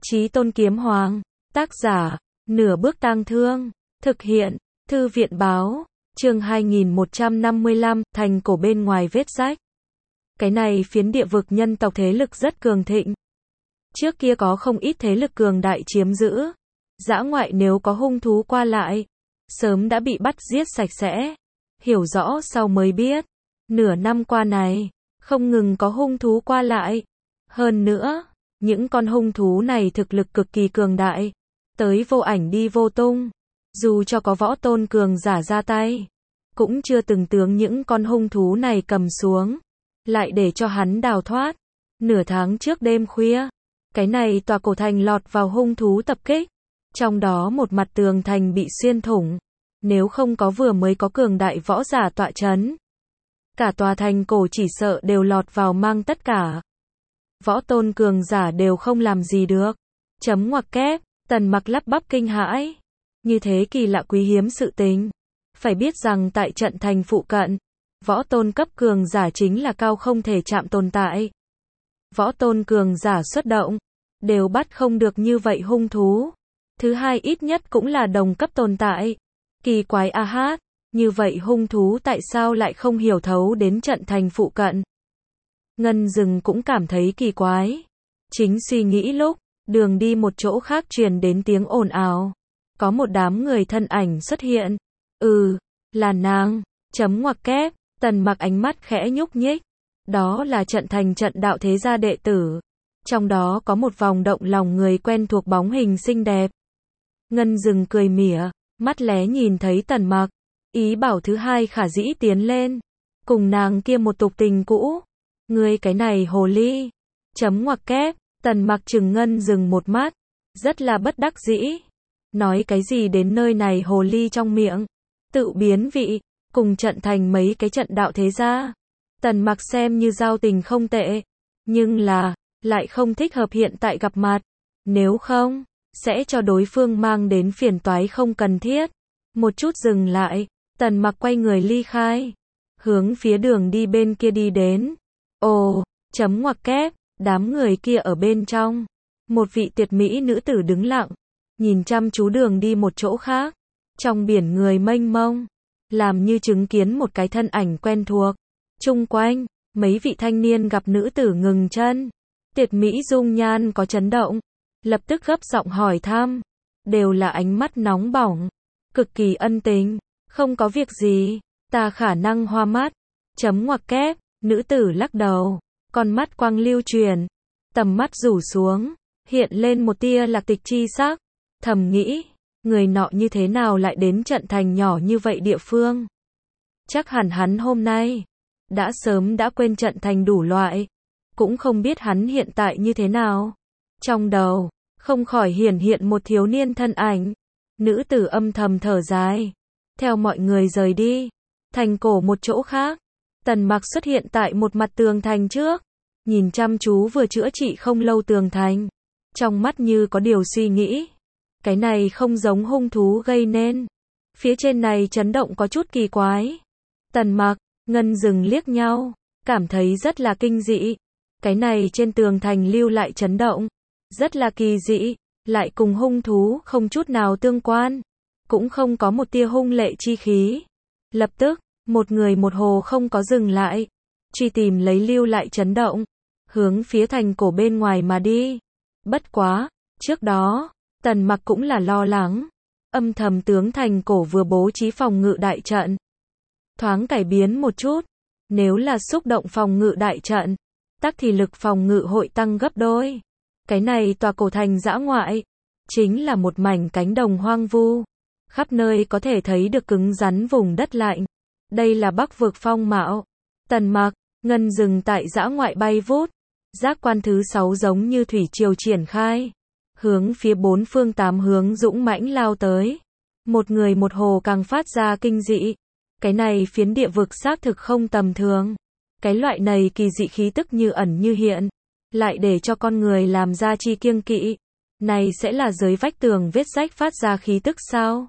Chí Tôn Kiếm Hoàng, tác giả, Nửa Bước Tang Thương, thực hiện, Thư viện báo, chương 2155, thành cổ bên ngoài vết rách. Cái này phiến địa vực nhân tộc thế lực rất cường thịnh. Trước kia có không ít thế lực cường đại chiếm giữ. Dã ngoại nếu có hung thú qua lại, sớm đã bị bắt giết sạch sẽ. Hiểu rõ sau mới biết, nửa năm qua này, không ngừng có hung thú qua lại. Hơn nữa, những con hung thú này thực lực cực kỳ cường đại, tới vô ảnh đi vô tung. Dù cho có võ tôn cường giả ra tay, cũng chưa từng tướng những con hung thú này cầm xuống, lại để cho hắn đào thoát. Nửa tháng trước đêm khuya, cái này tòa cổ thành lọt vào hung thú tập kích, trong đó một mặt tường thành bị xuyên thủng, nếu không có vừa mới có cường đại võ giả tọa chấn, cả tòa thành cổ chỉ sợ đều lọt vào mang tất cả. Võ tôn cường giả đều không làm gì được. Chấm ngoặc kép, Tần Mặc lắp bắp kinh hãi. Như thế kỳ lạ quý hiếm sự tình. Phải biết rằng tại trận thành phụ cận, võ tôn cấp cường giả chính là cao không thể chạm tồn tại. Võ tôn cường giả xuất động, đều bắt không được như vậy hung thú. Thứ hai ít nhất cũng là đồng cấp tồn tại. Kỳ quái a hát, như vậy hung thú tại sao lại không hiểu thấu đến trận thành phụ cận? Ngân Dừng cũng cảm thấy kỳ quái. Chính suy nghĩ lúc, đường đi một chỗ khác truyền đến tiếng ồn ào. Có một đám người thân ảnh xuất hiện. Là nàng. Chấm ngoặc kép, Tần Mặc ánh mắt khẽ nhúc nhích. Đó là trận thành trận đạo thế gia đệ tử. Trong đó có một vòng động lòng người quen thuộc bóng hình xinh đẹp. Ngân Dừng cười mỉa, mắt lé nhìn thấy Tần Mặc, ý bảo thứ hai khả dĩ tiến lên, cùng nàng kia một tục tình cũ. Ngươi cái này hồ ly. Chấm ngoặc kép, Tần Mặc trừng Ngân Dừng một mắt, rất là bất đắc dĩ. Nói cái gì đến nơi này hồ ly trong miệng, tự biến vị, cùng trận thành mấy cái trận đạo thế gia. Tần Mặc xem như giao tình không tệ, nhưng là, lại không thích hợp hiện tại gặp mặt. Nếu không, sẽ cho đối phương mang đến phiền toái không cần thiết. Một chút dừng lại, Tần Mặc quay người ly khai, hướng phía đường đi bên kia đi đến. Chấm ngoặc kép, đám người kia ở bên trong. Một vị tuyệt mỹ nữ tử đứng lặng, nhìn chăm chú đường đi một chỗ khác. Trong biển người mênh mông, làm như chứng kiến một cái thân ảnh quen thuộc. Chung quanh, mấy vị thanh niên gặp nữ tử ngừng chân. Tuyệt mỹ dung nhan có chấn động, lập tức gấp giọng hỏi thăm. Đều là ánh mắt nóng bỏng, cực kỳ ân tình. Không có việc gì, ta khả năng hoa mắt. Chấm ngoặc kép, nữ tử lắc đầu, con mắt quang lưu truyền, tầm mắt rủ xuống, hiện lên một tia lạc tịch chi sắc. Thầm nghĩ, người nọ như thế nào lại đến trận thành nhỏ như vậy địa phương? Chắc hẳn hắn hôm nay đã sớm đã quên trận thành đủ loại, cũng không biết hắn hiện tại như thế nào. Trong đầu không khỏi hiển hiện một thiếu niên thân ảnh. Nữ tử âm thầm thở dài, theo mọi người rời đi. Thành cổ một chỗ khác, Tần Mặc xuất hiện tại một mặt tường thành trước, nhìn chăm chú vừa chữa trị không lâu tường thành, trong mắt như có điều suy nghĩ. Cái này không giống hung thú gây nên. Phía trên này chấn động có chút kỳ quái. Tần Mặc, Ngân Dừng liếc nhau, cảm thấy rất là kinh dị. Cái này trên tường thành lưu lại chấn động, rất là kỳ dị, lại cùng hung thú không chút nào tương quan, cũng không có một tia hung lệ chi khí. Lập tức, một người một hồ không có dừng lại, truy tìm lấy lưu lại chấn động, hướng phía thành cổ bên ngoài mà đi. Bất quá, trước đó, Tần Mặc cũng là lo lắng, âm thầm tướng thành cổ vừa bố trí phòng ngự đại trận, thoáng cải biến một chút. Nếu là xúc động phòng ngự đại trận, tắc thì lực phòng ngự hội tăng gấp đôi. Cái này tòa cổ thành dã ngoại, chính là một mảnh cánh đồng hoang vu, khắp nơi có thể thấy được cứng rắn vùng đất lạnh. Đây là Bắc vực phong mạo. Tần Mặc, Ngân Dừng tại dã ngoại bay vút, giác quan thứ 6 giống như thủy triều triển khai, hướng phía bốn phương tám hướng dũng mãnh lao tới. Một người một hồ càng phát ra kinh dị. Cái này phiến địa vực xác thực không tầm thường. Cái loại này kỳ dị khí tức như ẩn như hiện, lại để cho con người làm ra chi kiêng kỵ. Này sẽ là giới vách tường vết rách phát ra khí tức sao?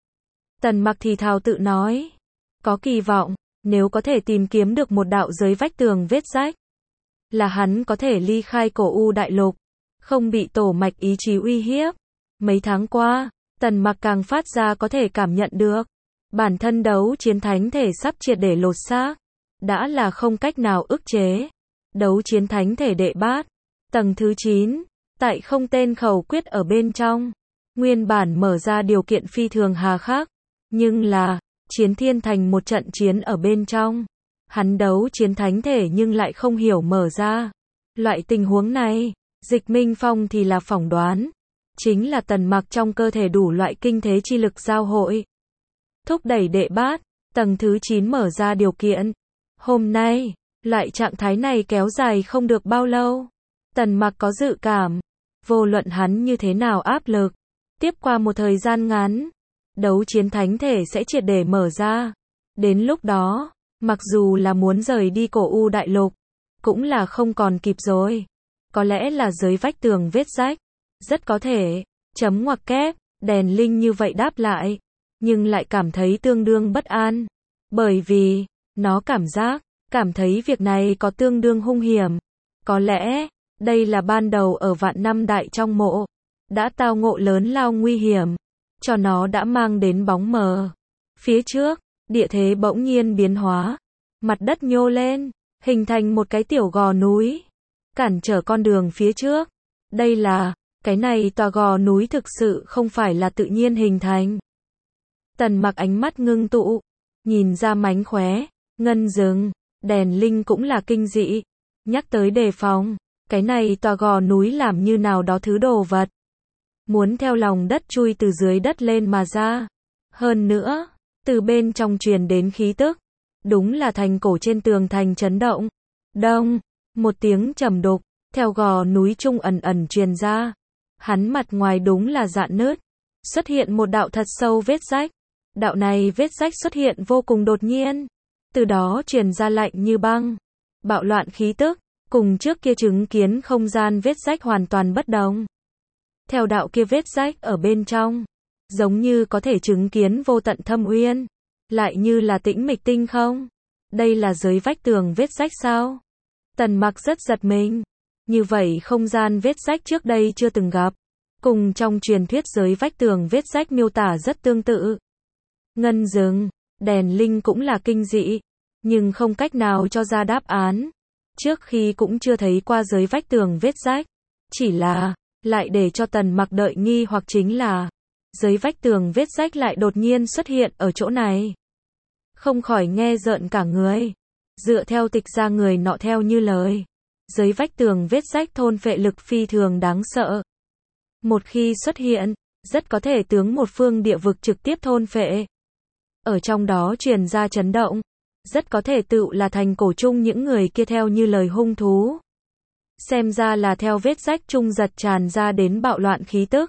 Tần Mặc thì thào tự nói. Có kỳ vọng, nếu có thể tìm kiếm được một đạo giới vách tường vết rách, là hắn có thể ly khai cổ u đại lục. không bị tổ mạch ý chí uy hiếp. Mấy tháng qua, Tần Mặc càng phát ra có thể cảm nhận được, bản thân đấu chiến thánh thể sắp triệt để lột xác, đã là không cách nào ức chế. Đấu chiến thánh thể đệ bát, tầng thứ 9, tại không tên khẩu quyết ở bên trong, nguyên bản mở ra điều kiện phi thường hà khắc, nhưng là, chiến thiên thành một trận chiến ở bên trong, hắn đấu chiến thánh thể nhưng lại không hiểu mở ra. Loại tình huống này, Dịch Minh Phong thì là phỏng đoán, chính là Tần Mặc trong cơ thể đủ loại kinh thế chi lực giao hội, thúc đẩy đệ bát, tầng thứ 9 mở ra điều kiện. Hôm nay, loại trạng thái này kéo dài không được bao lâu. Tần Mặc có dự cảm, vô luận hắn như thế nào áp lực, tiếp qua một thời gian ngắn, đấu chiến thánh thể sẽ triệt để mở ra. Đến lúc đó, mặc dù là muốn rời đi cổ U đại lục, cũng là không còn kịp rồi. Có lẽ là dưới vách tường vết rách, rất có thể, chấm ngoặc kép, đèn linh như vậy đáp lại, nhưng lại cảm thấy tương đương bất an, bởi vì, nó cảm thấy việc này có tương đương hung hiểm. Có lẽ, đây là ban đầu ở vạn năm đại trong mộ, đã tao ngộ lớn lao nguy hiểm, cho nó đã mang đến bóng mờ. Phía trước, địa thế bỗng nhiên biến hóa, mặt đất nhô lên, hình thành một cái tiểu gò núi, cản trở con đường phía trước. Đây là, cái này tòa gò núi thực sự không phải là tự nhiên hình thành. Tần Mặc ánh mắt ngưng tụ, nhìn ra mánh khóe, ngân rừng, đèn linh cũng là kinh dị, nhắc tới đề phòng, cái này tòa gò núi làm như nào đó thứ đồ vật, muốn theo lòng đất chui từ dưới đất lên mà ra. Hơn nữa, từ bên trong truyền đến khí tức, đúng là thành cổ trên tường thành chấn động. Đông, một tiếng trầm đục, theo gò núi trung ẩn ẩn truyền ra. Hắn mặt ngoài đúng là rạn nứt, xuất hiện một đạo thật sâu vết rách. Đạo này vết rách xuất hiện vô cùng đột nhiên, từ đó truyền ra lạnh như băng, bạo loạn khí tức, cùng trước kia chứng kiến không gian vết rách hoàn toàn bất đồng. Theo đạo kia vết rách ở bên trong, giống như có thể chứng kiến vô tận thâm uyên, lại như là tĩnh mịch tinh không. Đây là dưới vách tường vết rách sao? Tần Mặc rất giật mình. Như vậy không gian vết rách trước đây chưa từng gặp, cùng trong truyền thuyết dưới vách tường vết rách miêu tả rất tương tự. Ngân rừng, đèn linh cũng là kinh dị, nhưng không cách nào cho ra đáp án. Trước khi cũng chưa thấy qua dưới vách tường vết rách, chỉ là, lại để cho Tần Mặc đợi nghi hoặc chính là, dưới vách tường vết rách lại đột nhiên xuất hiện ở chỗ này. Không khỏi nghe rợn cả người. Dựa theo tịch ra người nọ theo như lời, dưới vách tường vết rách thôn phệ lực phi thường đáng sợ. Một khi xuất hiện, rất có thể tướng một phương địa vực trực tiếp thôn phệ. Ở trong đó truyền ra chấn động, rất có thể tựu là thành cổ chung những người kia theo như lời hung thú. Xem ra là theo vết rách chung giật tràn ra đến bạo loạn khí tức.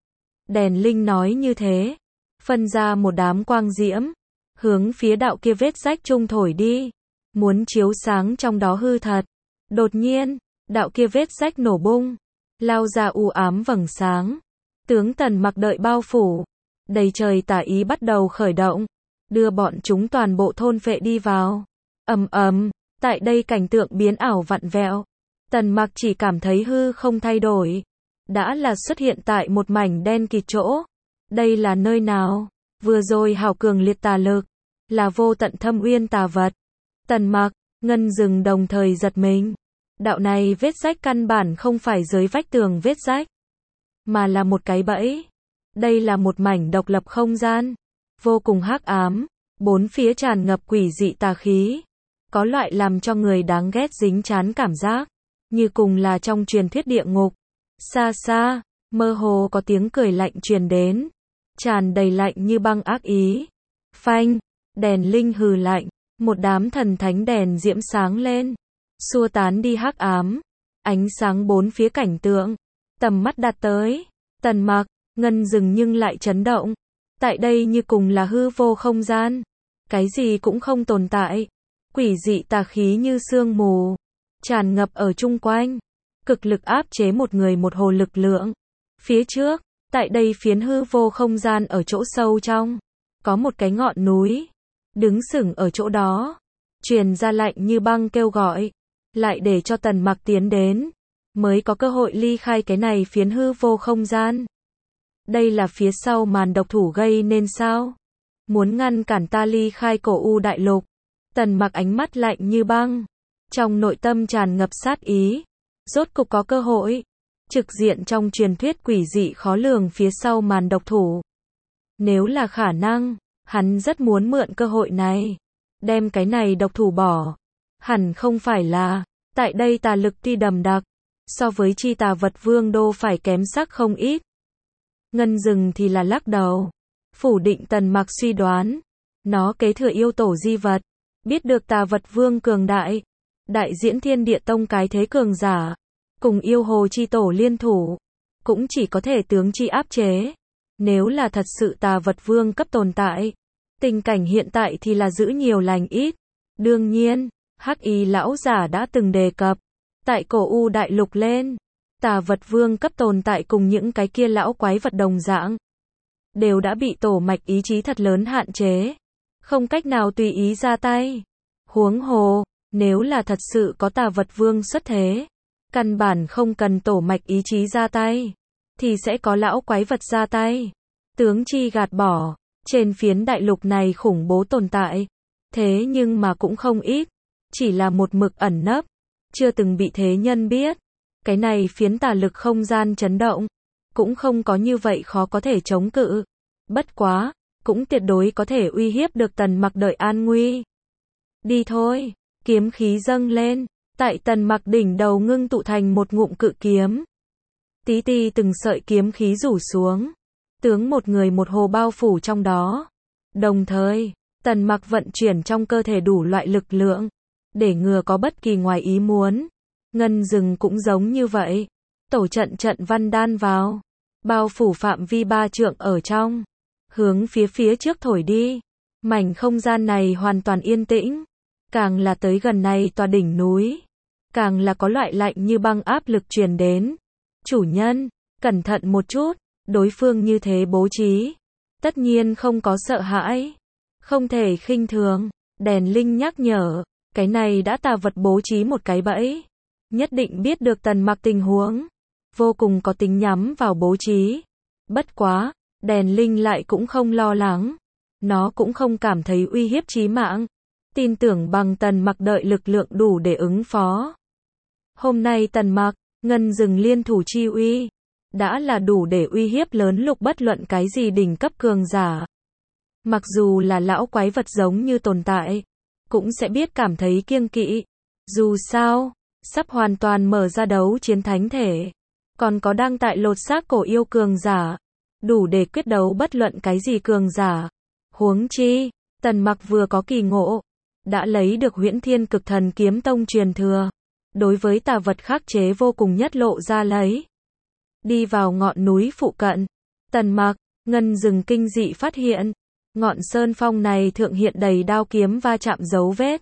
Đèn linh nói như thế, phân ra một đám quang diễm, hướng phía đạo kia vết rách chung thổi đi, muốn chiếu sáng trong đó hư thật. Đột nhiên, đạo kia vết rách nổ bung, lao ra u ám vầng sáng, tướng Tần Mặc đợi bao phủ, đầy trời tà ý bắt đầu khởi động, đưa bọn chúng toàn bộ thôn phệ đi vào. Ầm ầm, tại đây cảnh tượng biến ảo vặn vẹo, Tần Mặc chỉ cảm thấy hư không thay đổi, đã là xuất hiện tại một mảnh đen kịt chỗ. Đây là nơi nào? Vừa rồi hào cường liệt tà lực, là vô tận thâm uyên tà vật. Tần Mặc, Ngân rừng đồng thời giật mình. Đạo này vết rách căn bản không phải dưới vách tường vết rách, mà là một cái bẫy. Đây là một mảnh độc lập không gian, vô cùng hắc ám, bốn phía tràn ngập quỷ dị tà khí, có loại làm cho người đáng ghét dính chán cảm giác, như cùng là trong truyền thuyết địa ngục. Xa xa, mơ hồ có tiếng cười lạnh truyền đến, tràn đầy lạnh như băng ác ý. Phanh, đèn linh hừ lạnh, một đám thần thánh đèn diễm sáng lên, xua tán đi hắc ám, ánh sáng bốn phía cảnh tượng, tầm mắt đặt tới, Tần Mặc, Ngân rừng nhưng lại chấn động. Tại đây như cùng là hư vô không gian, cái gì cũng không tồn tại, quỷ dị tà khí như sương mù, tràn ngập ở chung quanh, cực lực áp chế một người một hồ lực lượng. Phía trước, tại đây phiến hư vô không gian ở chỗ sâu trong, có một cái ngọn núi, đứng sừng ở chỗ đó, truyền ra lạnh như băng kêu gọi, lại để cho Tần Mặc tiến đến. mới có cơ hội ly khai cái này phiến hư vô không gian. Đây là phía sau màn độc thủ gây nên sao? Muốn ngăn cản ta ly khai cổ u đại lục. Tần Mặc ánh mắt lạnh như băng, trong nội tâm tràn ngập sát ý. Rốt cục có cơ hội, trực diện trong truyền thuyết quỷ dị khó lường phía sau màn độc thủ. Nếu là khả năng, hắn rất muốn mượn cơ hội này, đem cái này độc thủ bỏ. Hẳn không phải là, tại đây tà lực tuy đầm đặc, so với chi tà vật vương đô phải kém sắc không ít. Ngân Dừng thì là lắc đầu, phủ định Tần Mặc suy đoán. Nó kế thừa yêu tổ di vật, biết được tà vật vương cường đại, đại diễn thiên địa tông cái thế cường giả, cùng yêu hồ chi tổ liên thủ, cũng chỉ có thể tướng chi áp chế. Nếu là thật sự tà vật vương cấp tồn tại, tình cảnh hiện tại thì là giữ nhiều lành ít. Đương nhiên, Hắc Y lão giả đã từng đề cập, tại cổ u đại lục lên, tà vật vương cấp tồn tại cùng những cái kia lão quái vật đồng dạng, đều đã bị tổ mạch ý chí thật lớn hạn chế, không cách nào tùy ý ra tay. Huống hồ, nếu là thật sự có tà vật vương xuất thế, căn bản không cần tổ mạch ý chí ra tay, thì sẽ có lão quái vật ra tay. Tướng chi gạt bỏ, trên phiến đại lục này khủng bố tồn tại, thế nhưng mà cũng không ít, chỉ là một mực ẩn nấp, chưa từng bị thế nhân biết. Cái này phiến tà lực không gian chấn động, cũng không có như vậy khó có thể chống cự. Bất quá, cũng tuyệt đối có thể uy hiếp được Tần Mặc đợi an nguy. Đi thôi, kiếm khí dâng lên, tại Tần Mặc đỉnh đầu ngưng tụ thành một ngụm cự kiếm. Tí ti từng sợi kiếm khí rủ xuống, tướng một người một hồ bao phủ trong đó. Đồng thời, Tần Mặc vận chuyển trong cơ thể đủ loại lực lượng, để ngừa có bất kỳ ngoài ý muốn. Ngân Dừng cũng giống như vậy, tổ trận trận văn đan vào, bao phủ phạm vi 3 trượng ở trong, hướng phía trước thổi đi. Mảnh không gian này hoàn toàn yên tĩnh, càng là tới gần này tòa đỉnh núi, càng là có loại lạnh như băng áp lực truyền đến. Chủ nhân, cẩn thận một chút, đối phương như thế bố trí, tất nhiên không có sợ hãi, không thể khinh thường. Đèn Linh nhắc nhở, cái này đã tà vật bố trí một cái bẫy, nhất định biết được Tần Mặc tình huống, vô cùng có tính nhắm vào bố trí. Bất quá, Đèn Linh lại cũng không lo lắng, nó cũng không cảm thấy uy hiếp chí mạng, tin tưởng bằng Tần Mặc đợi lực lượng đủ để ứng phó. Hôm nay Tần Mặc, Ngân Dừng liên thủ chi uy, đã là đủ để uy hiếp lớn lục bất luận cái gì đỉnh cấp cường giả. Mặc dù là lão quái vật giống như tồn tại, cũng sẽ biết cảm thấy kiêng kỵ. Dù sao, sắp hoàn toàn mở ra đấu chiến thánh thể, còn có đang tại lột xác cổ yêu cường giả, đủ để quyết đấu bất luận cái gì cường giả. Huống chi, Tần Mặc vừa có kỳ ngộ, đã lấy được Huyễn Thiên Cực Thần Kiếm Tông truyền thừa, đối với tà vật khắc chế vô cùng nhất lộ ra lấy. Đi vào ngọn núi phụ cận, Tần Mặc, Ngân Dừng kinh dị phát hiện, ngọn sơn phong này thượng hiện đầy đao kiếm va chạm dấu vết,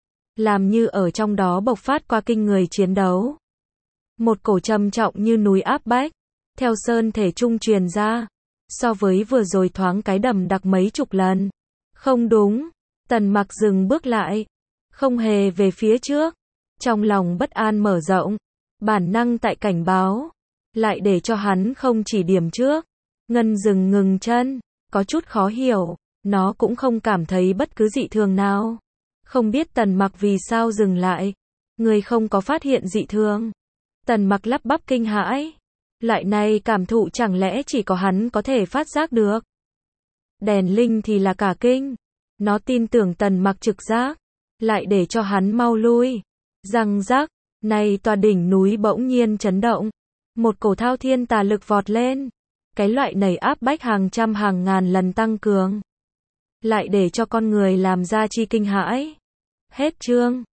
làm như ở trong đó bộc phát qua kinh người chiến đấu. Một cổ trầm trọng như núi áp bách, theo sơn thể trung truyền ra, so với vừa rồi thoáng cái đầm đặc mấy chục lần. Không đúng, Tần Mặc dừng bước lại, không hề về phía trước, trong lòng bất an mở rộng, bản năng tại cảnh báo, lại để cho hắn không chỉ điểm trước. Ngân Dừng ngừng chân, có chút khó hiểu, nó cũng không cảm thấy bất cứ dị thường nào. Không biết Tần Mặc vì sao dừng lại, người không có phát hiện dị thường. Tần Mặc lắp bắp kinh hãi, loại này cảm thụ chẳng lẽ chỉ có hắn có thể phát giác được. Đèn Linh thì là cả kinh, nó tin tưởng Tần Mặc trực giác, lại để cho hắn mau lui. Răng rắc, này tòa đỉnh núi bỗng nhiên chấn động, một cổ thao thiên tà lực vọt lên, cái loại này áp bách hàng trăm hàng ngàn lần tăng cường, lại để cho con người làm ra chi kinh hãi. Hết chương.